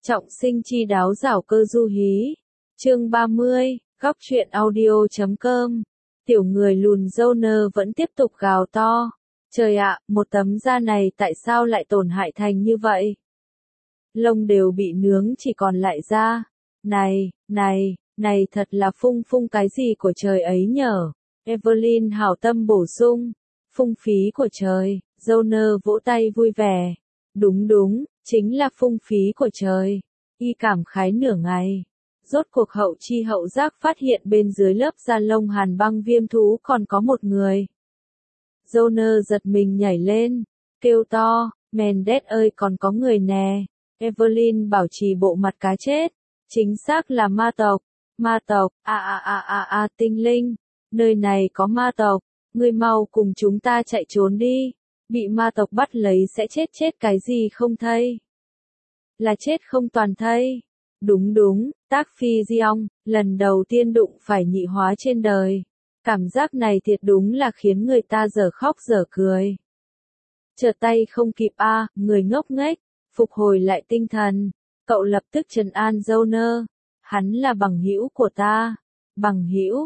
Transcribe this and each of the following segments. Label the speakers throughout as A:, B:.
A: Trọng sinh chi đáo giảo cơ du hí. Chương 30, góc truyện audio.com. Tiểu người lùn Joner vẫn tiếp tục gào to. Trời ạ, một tấm da này tại sao lại tổn hại thành như vậy? Lông đều bị nướng chỉ còn lại da. Này thật là phung cái gì của trời ấy nhở? Evelyn hảo tâm bổ sung. Phung phí của trời, Joner vỗ tay vui vẻ. Đúng, chính là phung phí của trời. Y cảm khái nửa ngày. Rốt cuộc hậu chi hậu giác phát hiện bên dưới lớp da lông hàn băng viêm thú còn có một người. Joner giật mình nhảy lên, kêu to, Mendes ơi còn có người nè. Evelyn bảo trì bộ mặt cá chết. Chính xác là ma tộc, tinh linh. Nơi này có ma tộc, ngươi mau cùng chúng ta chạy trốn đi. Bị ma tộc bắt lấy sẽ chết cái gì không thây? Là chết không toàn thây. Đúng, tác phi Diong, lần đầu tiên đụng phải nhị hóa trên đời. Cảm giác này thiệt đúng là khiến người ta dở khóc dở cười. Trở tay không kịp người ngốc nghếch, phục hồi lại tinh thần. Cậu lập tức trấn an Joner. Hắn là bằng hữu của ta. Bằng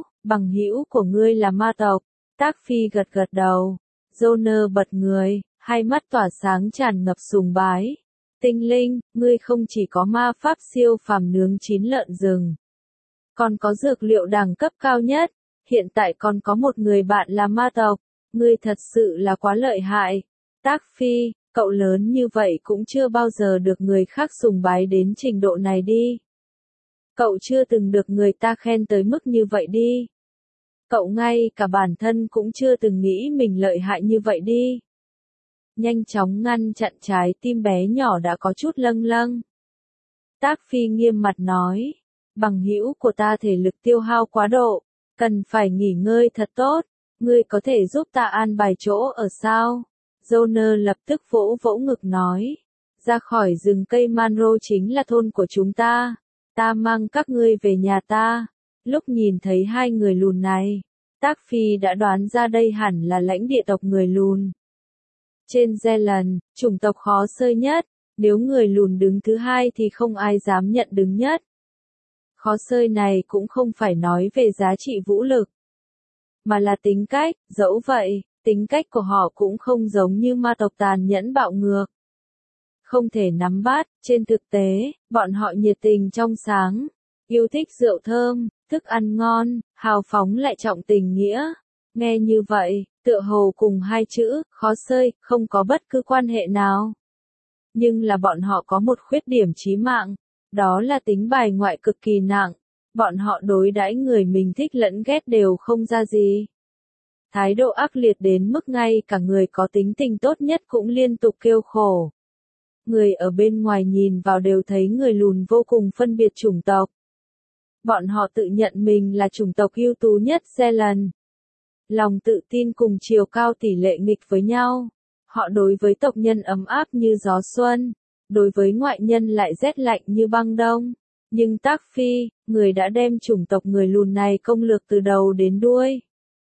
A: hữu của ngươi là ma tộc. Tác phi gật đầu. Joner bật người, hai mắt tỏa sáng tràn ngập sùng bái. Tinh linh, ngươi không chỉ có ma pháp siêu phàm nướng chín lợn rừng, còn có dược liệu đẳng cấp cao nhất, hiện tại còn có một người bạn là ma tộc, ngươi thật sự là quá lợi hại. Tác phi, cậu lớn như vậy cũng chưa bao giờ được người khác sùng bái đến trình độ này đi. Cậu chưa từng được người ta khen tới mức như vậy đi. Cậu ngay cả bản thân cũng chưa từng nghĩ mình lợi hại như vậy đi. Nhanh chóng ngăn chặn trái tim bé nhỏ đã có chút lâng. Tác phi nghiêm mặt nói, bằng hữu của ta thể lực tiêu hao quá độ, cần phải nghỉ ngơi thật tốt, ngươi có thể giúp ta an bài chỗ ở sao? Joner lập tức vỗ ngực nói, ra khỏi rừng cây Manro chính là thôn của chúng ta mang các ngươi về nhà ta. Lúc nhìn thấy hai người lùn này, Tác phi đã đoán ra đây hẳn là lãnh địa tộc người lùn. Trên Zealand, chủng tộc khó xơi nhất, nếu người lùn đứng thứ hai thì không ai dám nhận đứng nhất. Khó xơi này cũng không phải nói về giá trị vũ lực, mà là tính cách, dẫu vậy, tính cách của họ cũng không giống như ma tộc tàn nhẫn bạo ngược. Không thể nắm bắt, trên thực tế, bọn họ nhiệt tình trong sáng, yêu thích rượu thơm, thức ăn ngon, hào phóng lại trọng tình nghĩa. Nghe như vậy, tựa hồ cùng hai chữ, khó xơi, không có bất cứ quan hệ nào. Nhưng là bọn họ có một khuyết điểm chí mạng, đó là tính bài ngoại cực kỳ nặng. Bọn họ đối đãi người mình thích lẫn ghét đều không ra gì. Thái độ ác liệt đến mức ngay cả người có tính tình tốt nhất cũng liên tục kêu khổ. Người ở bên ngoài nhìn vào đều thấy người lùn vô cùng phân biệt chủng tộc. Bọn họ tự nhận mình là chủng tộc ưu tú nhất Zealand. Lòng tự tin cùng chiều cao tỷ lệ nghịch với nhau. Họ đối với tộc nhân ấm áp như gió xuân, đối với ngoại nhân lại rét lạnh như băng đông. Nhưng Tác phi, người đã đem chủng tộc người lùn này công lược từ đầu đến đuôi.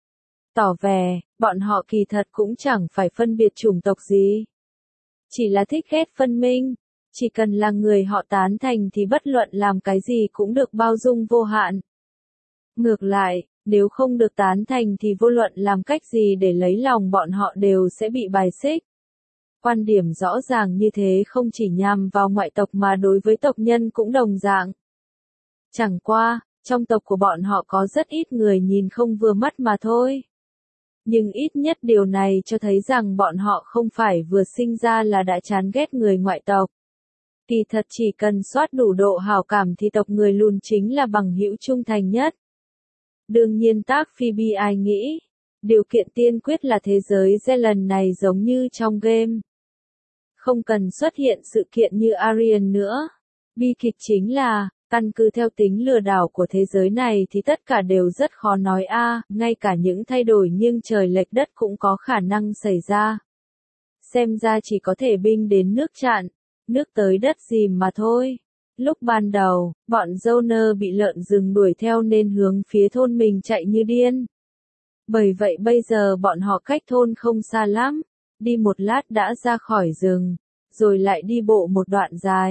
A: Tỏ vẻ, bọn họ kỳ thật cũng chẳng phải phân biệt chủng tộc gì. Chỉ là thích ghét phân minh. Chỉ cần là người họ tán thành thì bất luận làm cái gì cũng được bao dung vô hạn. Ngược lại, nếu không được tán thành thì vô luận làm cách gì để lấy lòng bọn họ đều sẽ bị bài xích. Quan điểm rõ ràng như thế không chỉ nhằm vào ngoại tộc mà đối với tộc nhân cũng đồng dạng. Chẳng qua, trong tộc của bọn họ có rất ít người nhìn không vừa mắt mà thôi. Nhưng ít nhất điều này cho thấy rằng bọn họ không phải vừa sinh ra là đã chán ghét người ngoại tộc. Kỳ thật chỉ cần soát đủ độ hảo cảm thì tộc người lùn chính là bằng hữu trung thành nhất. Đương nhiên Tác phi bi ai nghĩ, điều kiện tiên quyết là thế giới Zealand này giống như trong game. Không cần xuất hiện sự kiện như Arian nữa. Bi kịch chính là, căn cứ theo tính lừa đảo của thế giới này thì tất cả đều rất khó nói ngay cả những thay đổi nghiêng trời lệch đất cũng có khả năng xảy ra. Xem ra chỉ có thể binh đến nước chặn, nước tới đất dìm mà thôi. Lúc ban đầu, bọn Joner bị lợn rừng đuổi theo nên hướng phía thôn mình chạy như điên. Bởi vậy bây giờ bọn họ cách thôn không xa lắm, đi một lát đã ra khỏi rừng, rồi lại đi bộ một đoạn dài.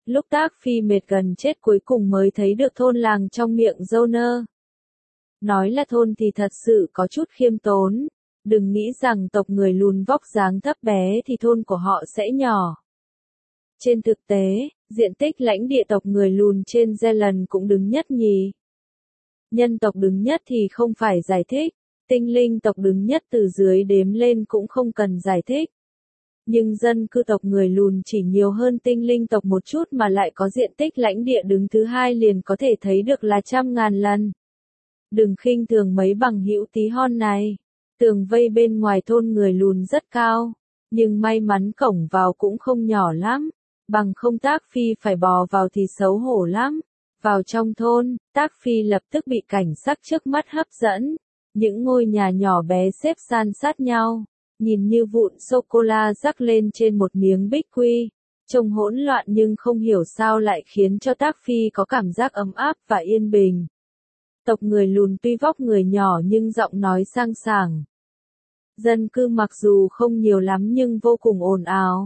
A: Lúc Tác Phi mệt gần chết cuối cùng mới thấy được thôn làng trong miệng Joner. Nói là thôn thì thật sự có chút khiêm tốn. Đừng nghĩ rằng tộc người lùn vóc dáng thấp bé thì thôn của họ sẽ nhỏ. Trên thực tế, diện tích lãnh địa tộc người lùn trên Zealand cũng đứng nhất nhì. Nhân tộc đứng nhất thì không phải giải thích, tinh linh tộc đứng nhất từ dưới đếm lên cũng không cần giải thích. Nhưng dân cư tộc người lùn chỉ nhiều hơn tinh linh tộc một chút mà lại có diện tích lãnh địa đứng thứ hai liền có thể thấy được là trăm ngàn lần. Đừng khinh thường mấy bằng hữu tí hon này. Tường vây bên ngoài thôn người lùn rất cao, nhưng may mắn cổng vào cũng không nhỏ lắm, bằng không Tác Phi phải bò vào thì xấu hổ lắm. Vào trong thôn, Tác Phi lập tức bị cảnh sắc trước mắt hấp dẫn. Những ngôi nhà nhỏ bé xếp san sát nhau, nhìn như vụn sô-cô-la rắc lên trên một miếng bích quy. Trông hỗn loạn nhưng không hiểu sao lại khiến cho Tác Phi có cảm giác ấm áp và yên bình. Tộc người lùn tuy vóc người nhỏ nhưng giọng nói sang sảng. Dân cư mặc dù không nhiều lắm nhưng vô cùng ồn ào.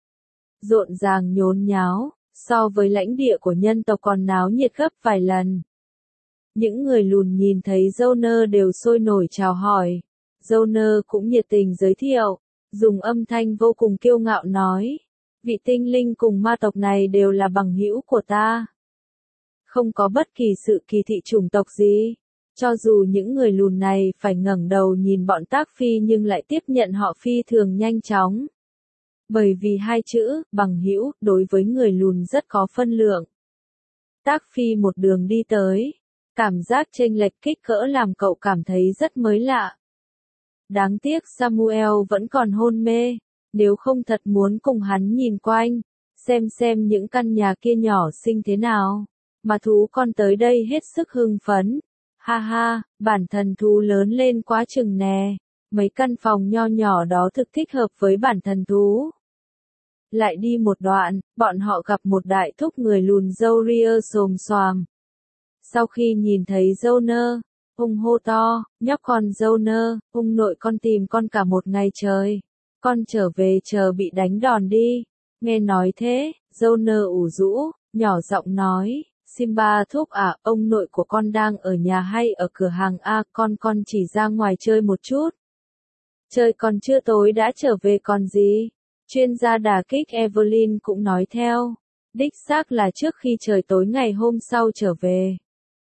A: Rộn ràng nhốn nháo, so với lãnh địa của nhân tộc còn náo nhiệt gấp vài lần. Những người lùn nhìn thấy Joner đều sôi nổi chào hỏi. Joner cũng nhiệt tình giới thiệu, dùng âm thanh vô cùng kiêu ngạo nói. Vị tinh linh cùng ma tộc này đều là bằng hữu của ta. Không có bất kỳ sự kỳ thị chủng tộc gì. Cho dù những người lùn này phải ngẩng đầu nhìn bọn Tác Phi nhưng lại tiếp nhận họ phi thường nhanh chóng. Bởi vì hai chữ, bằng hữu, đối với người lùn rất có phân lượng. Tác Phi một đường đi tới. Cảm giác chênh lệch kích cỡ làm cậu cảm thấy rất mới lạ. Đáng tiếc Samuel vẫn còn hôn mê. Nếu không thật muốn cùng hắn nhìn quanh. Xem những căn nhà kia nhỏ xinh thế nào. Mà thú con tới đây hết sức hưng phấn. Ha ha, bản thần thú lớn lên quá chừng nè. Mấy căn phòng nho nhỏ đó thực thích hợp với bản thần thú. Lại đi một đoạn, bọn họ gặp một đại thúc người lùn râu ria xồm xoàm. Sau khi nhìn thấy Joner, ông hô to, nhóc con Joner, ông nội con tìm con cả một ngày trời. Con trở về chờ bị đánh đòn đi. Nghe nói thế, Joner ủ rũ, nhỏ giọng nói. Simba thúc à, ông nội của con đang ở nhà hay ở cửa hàng à, con chỉ ra ngoài chơi một chút. Trời còn chưa tối đã trở về còn gì? Chuyên gia đả kích Evelyn cũng nói theo. Đích xác là trước khi trời tối ngày hôm sau trở về.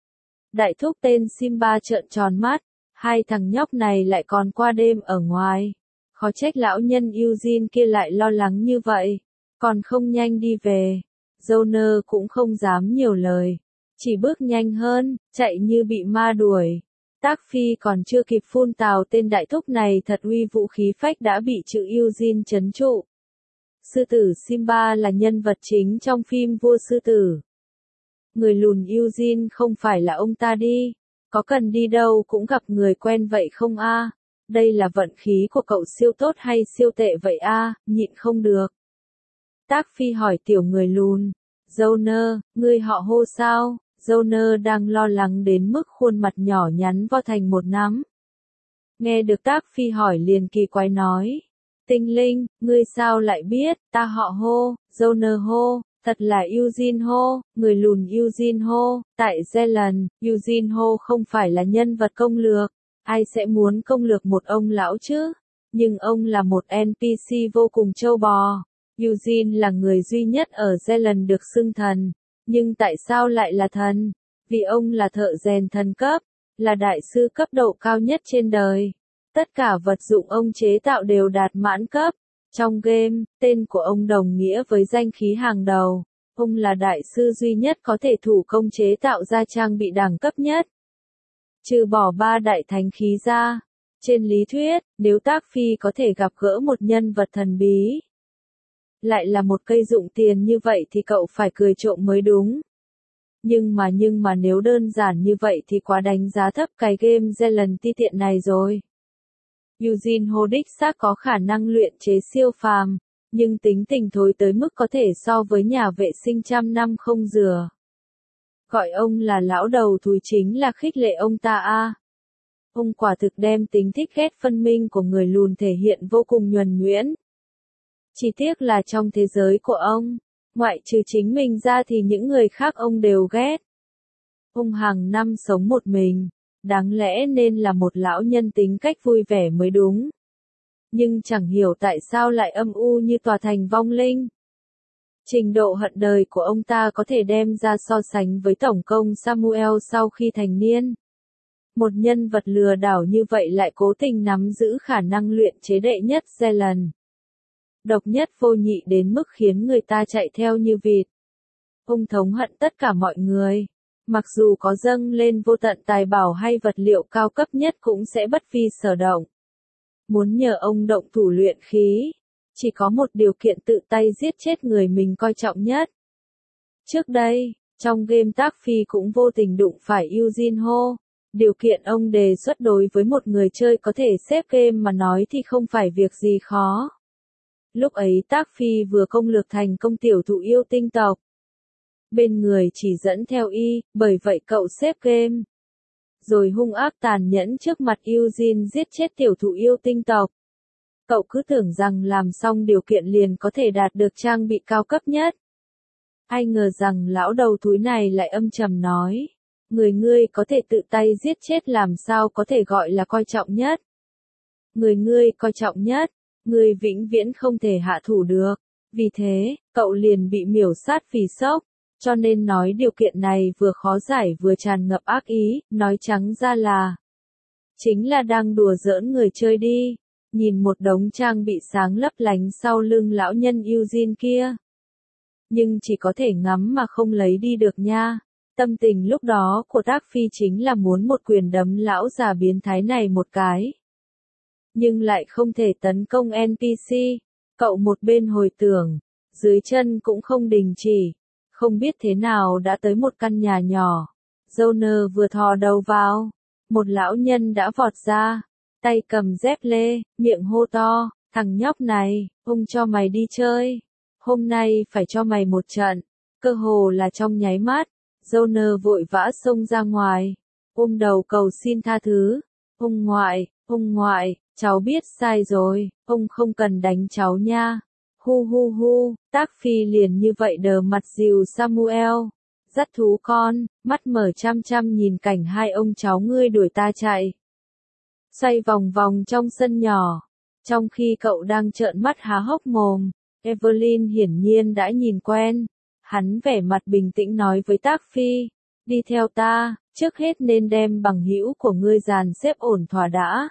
A: Đại thúc tên Simba trợn tròn mắt, hai thằng nhóc này lại còn qua đêm ở ngoài. Khó trách lão nhân Eugene kia lại lo lắng như vậy, còn không nhanh đi về. Joner cũng không dám nhiều lời, chỉ bước nhanh hơn, chạy như bị ma đuổi. Tác Phi còn chưa kịp phun tào tên đại thúc này thật uy vũ khí phách đã bị chữ Eugene trấn trụ. Sư tử Simba là nhân vật chính trong phim Vua Sư Tử. Người lùn Eugene không phải là ông ta đi, có cần đi đâu cũng gặp người quen vậy không a? Đây là vận khí của cậu siêu tốt hay siêu tệ vậy a? Nhịn không được. Tác Phi hỏi tiểu người lùn, Joner, ngươi họ hô sao? Joner đang lo lắng đến mức khuôn mặt nhỏ nhắn vo thành một nắm. Nghe được Tác Phi hỏi liền kỳ quái nói, tinh linh, ngươi sao lại biết, ta họ hô, Joner hô, thật là Eugene hô, người lùn Eugene hô, tại Zealand, Eugene hô không phải là nhân vật công lược, ai sẽ muốn công lược một ông lão chứ, nhưng ông là một NPC vô cùng trâu bò. Eugene là người duy nhất ở Zealand được xưng thần, nhưng tại sao lại là thần? Vì ông là thợ rèn thần cấp, là đại sư cấp độ cao nhất trên đời. Tất cả vật dụng ông chế tạo đều đạt mãn cấp. Trong game, tên của ông đồng nghĩa với danh khí hàng đầu. Ông là đại sư duy nhất có thể thủ công chế tạo ra trang bị đẳng cấp nhất. Trừ bỏ ba đại thánh khí ra. Trên lý thuyết, nếu Tác Phi có thể gặp gỡ một nhân vật thần bí, lại là một cây dụng tiền như vậy thì cậu phải cười trộm mới đúng. Nhưng mà nếu đơn giản như vậy thì quá đánh giá thấp cái game Zealand ti tiện này rồi. Eugene Ho đích xác có khả năng luyện chế siêu phàm, nhưng tính tình thối tới mức có thể so với nhà vệ sinh trăm năm không rửa. Gọi ông là lão đầu thúi chính là khích lệ ông ta a. Ông quả thực đem tính thích ghét phân minh của người lùn thể hiện vô cùng nhuần nhuyễn. Chỉ tiếc là trong thế giới của ông, Ngoại trừ chính mình ra thì những người khác ông đều ghét. Ông hàng năm sống một mình, đáng lẽ nên là một lão nhân tính cách vui vẻ mới đúng. Nhưng chẳng hiểu tại sao lại âm u như tòa thành vong linh. Trình độ hận đời của ông ta có thể đem ra so sánh với tổng công Samuel sau khi thành niên. Một nhân vật lừa đảo như vậy lại cố tình nắm giữ khả năng luyện chế đệ nhất Zealand. Độc nhất vô nhị đến mức khiến người ta chạy theo như vịt. Ông thống hận tất cả mọi người. Mặc dù có dâng lên vô tận tài bảo hay vật liệu cao cấp nhất cũng sẽ bất vi sở động. Muốn nhờ ông động thủ luyện khí, chỉ có một điều kiện tự tay giết chết người mình coi trọng nhất. Trước đây, trong game tác phi cũng vô tình đụng phải Eugene Ho. Điều kiện ông đề xuất đối với một người chơi có thể xếp game mà nói thì không phải việc gì khó. Lúc ấy tác phi vừa công lược thành công tiểu thụ yêu tinh tộc. Bên người chỉ dẫn theo y, bởi vậy cậu xếp game. Rồi hung ác tàn nhẫn trước mặt Eugene giết chết tiểu thụ yêu tinh tộc. Cậu cứ tưởng rằng làm xong điều kiện liền có thể đạt được trang bị cao cấp nhất. Ai ngờ rằng lão đầu thúi này lại âm trầm nói. Người ngươi có thể tự tay giết chết làm sao có thể gọi là coi trọng nhất. Người ngươi coi trọng nhất, ngươi vĩnh viễn không thể hạ thủ được. Vì thế, cậu liền bị miểu sát vì sốc. Cho nên nói điều kiện này vừa khó giải vừa tràn ngập ác ý, nói trắng ra là chính là đang đùa giỡn người chơi đi. Nhìn một đống trang bị sáng lấp lánh sau lưng lão nhân Eugene kia. Nhưng chỉ có thể ngắm mà không lấy đi được nha. Tâm tình lúc đó của Tác Phi chính là muốn một quyền đấm lão già biến thái này một cái. Nhưng lại không thể tấn công NPC. Cậu một bên hồi tưởng, dưới chân cũng không đình chỉ. Không biết thế nào đã tới một căn nhà nhỏ. Joner vừa thò đầu vào. Một lão nhân đã vọt ra. Tay cầm dép lê, miệng hô to. Thằng nhóc này, ông cho mày đi chơi. Hôm nay phải cho mày một trận. Cơ hồ là trong nháy mắt. Joner vội vã xông ra ngoài. Ôm đầu cầu xin tha thứ. Ông ngoại, cháu biết sai rồi. Ông không cần đánh cháu nha. Hu hu hu, Tác Phi liền như vậy đờ mặt dìu Samuel. Dắt thú con, mắt mở chăm chăm nhìn cảnh hai ông cháu ngươi đuổi ta chạy. Xoay vòng vòng trong sân nhỏ. Trong khi cậu đang trợn mắt há hốc mồm, Evelyn hiển nhiên đã nhìn quen. Hắn vẻ mặt bình tĩnh nói với Tác Phi, đi theo ta, trước hết nên đem bằng hữu của ngươi dàn xếp ổn thỏa đã.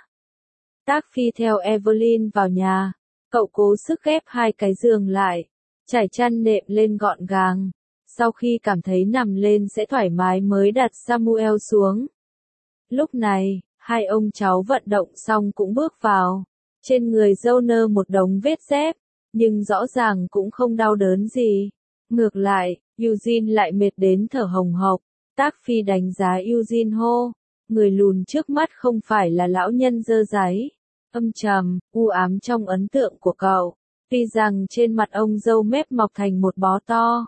A: Tác Phi theo Evelyn vào nhà. Cậu cố sức ghép hai cái giường lại, trải chăn nệm lên gọn gàng. Sau khi cảm thấy nằm lên sẽ thoải mái mới đặt Samuel xuống. Lúc này, hai ông cháu vận động xong cũng bước vào. Trên người Joner một đống vết dép, nhưng rõ ràng cũng không đau đớn gì. Ngược lại, Eugene lại mệt đến thở hồng hộc. Tác Phi đánh giá Eugene Ho. Người lùn trước mắt không phải là lão nhân dơ dáy. Âm trầm, u ám trong ấn tượng của cậu. Tuy rằng trên mặt ông râu mép mọc thành một bó to.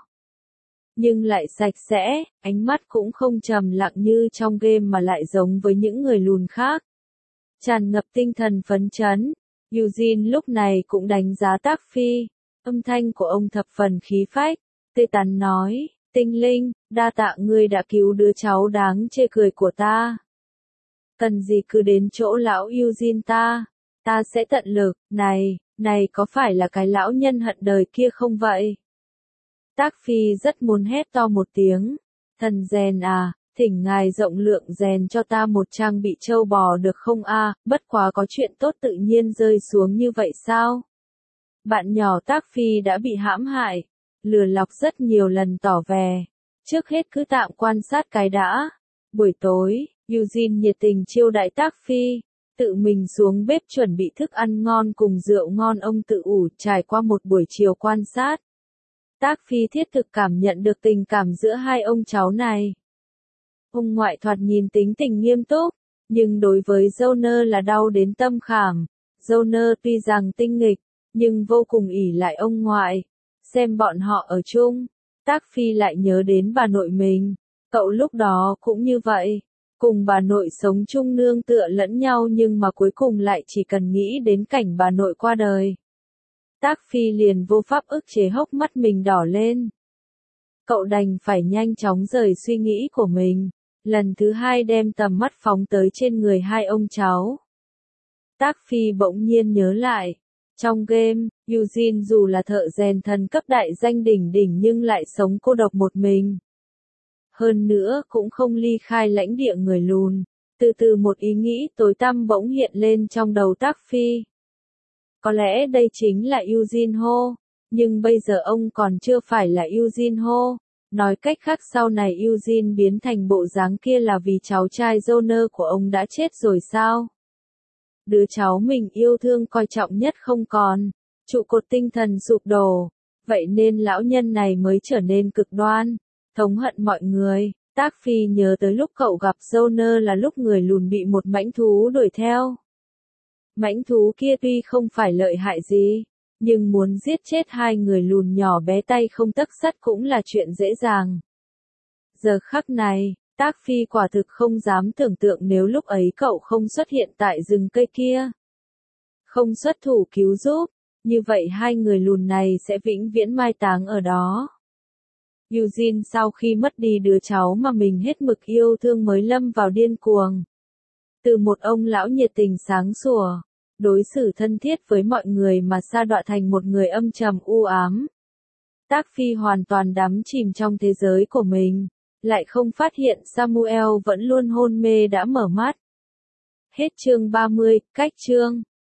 A: Nhưng lại sạch sẽ, ánh mắt cũng không trầm lặng như trong game mà lại giống với những người lùn khác. Tràn ngập tinh thần phấn chấn. Eugene lúc này cũng đánh giá Tác Phi. Âm thanh của ông thập phần khí phách. Tươi tắn nói, tinh linh, đa tạ ngươi đã cứu đứa cháu đáng chê cười của ta. Cần gì cứ đến chỗ lão Eugene ta sẽ tận lực, này có phải là cái lão nhân hận đời kia không vậy? Tác Phi rất muốn hét to một tiếng, thần rèn à, thỉnh ngài rộng lượng rèn cho ta một trang bị trâu bò được không a? Bất quá có chuyện tốt tự nhiên rơi xuống như vậy sao? Bạn nhỏ Tác Phi đã bị hãm hại, lừa lọc rất nhiều lần tỏ vẻ. Trước hết cứ tạm quan sát cái đã. Buổi tối, Eugene nhiệt tình chiêu đãi Tác Phi. Tự mình xuống bếp chuẩn bị thức ăn ngon cùng rượu ngon ông tự ủ. Trải qua một buổi chiều quan sát, Tác Phi thiết thực cảm nhận được tình cảm giữa hai ông cháu này. Ông ngoại thoạt nhìn tính tình nghiêm túc, nhưng đối với Joner là đau đến tâm khảm. Joner tuy rằng tinh nghịch, nhưng vô cùng ỷ lại ông ngoại. Xem bọn họ ở chung, Tác Phi lại nhớ đến bà nội mình. Cậu lúc đó cũng như vậy. Cùng bà nội sống chung nương tựa lẫn nhau nhưng mà cuối cùng lại chỉ cần nghĩ đến cảnh bà nội qua đời. Tác Phi liền vô pháp ức chế hốc mắt mình đỏ lên. Cậu đành phải nhanh chóng rời suy nghĩ của mình, lần thứ hai đem tầm mắt phóng tới trên người hai ông cháu. Tác Phi bỗng nhiên nhớ lại, trong game, Eugene dù là thợ rèn thần cấp đại danh đỉnh đỉnh nhưng lại sống cô độc một mình. Hơn nữa cũng không ly khai lãnh địa người lùn. Từ từ một ý nghĩ tối tăm bỗng hiện lên trong đầu Tác Phi. Có lẽ đây chính là Eugene Ho, nhưng bây giờ ông còn chưa phải là Eugene Ho. Nói cách khác sau này Eugene biến thành bộ dáng kia là vì cháu trai Joner của ông đã chết rồi sao? Đứa cháu mình yêu thương coi trọng nhất không còn, trụ cột tinh thần sụp đổ, vậy nên lão nhân này mới trở nên cực đoan, thống hận mọi người. Tác Phi nhớ tới lúc cậu gặp Joner là lúc người lùn bị một mãnh thú đuổi theo. Mãnh thú kia tuy không phải lợi hại gì, nhưng muốn giết chết hai người lùn nhỏ bé tay không tấc sắt cũng là chuyện dễ dàng. Giờ khắc này, Tác Phi quả thực không dám tưởng tượng nếu lúc ấy cậu không xuất hiện tại rừng cây kia. Không xuất thủ cứu giúp, như vậy hai người lùn này sẽ vĩnh viễn mai táng ở đó. Eugene sau khi mất đi đứa cháu mà mình hết mực yêu thương mới lâm vào điên cuồng. Từ một ông lão nhiệt tình sáng sủa, đối xử thân thiết với mọi người mà sa đọa thành một người âm trầm u ám. Tác Phi hoàn toàn đắm chìm trong thế giới của mình, lại không phát hiện Samuel vẫn luôn hôn mê đã mở mắt. Hết chương 30, cách chương.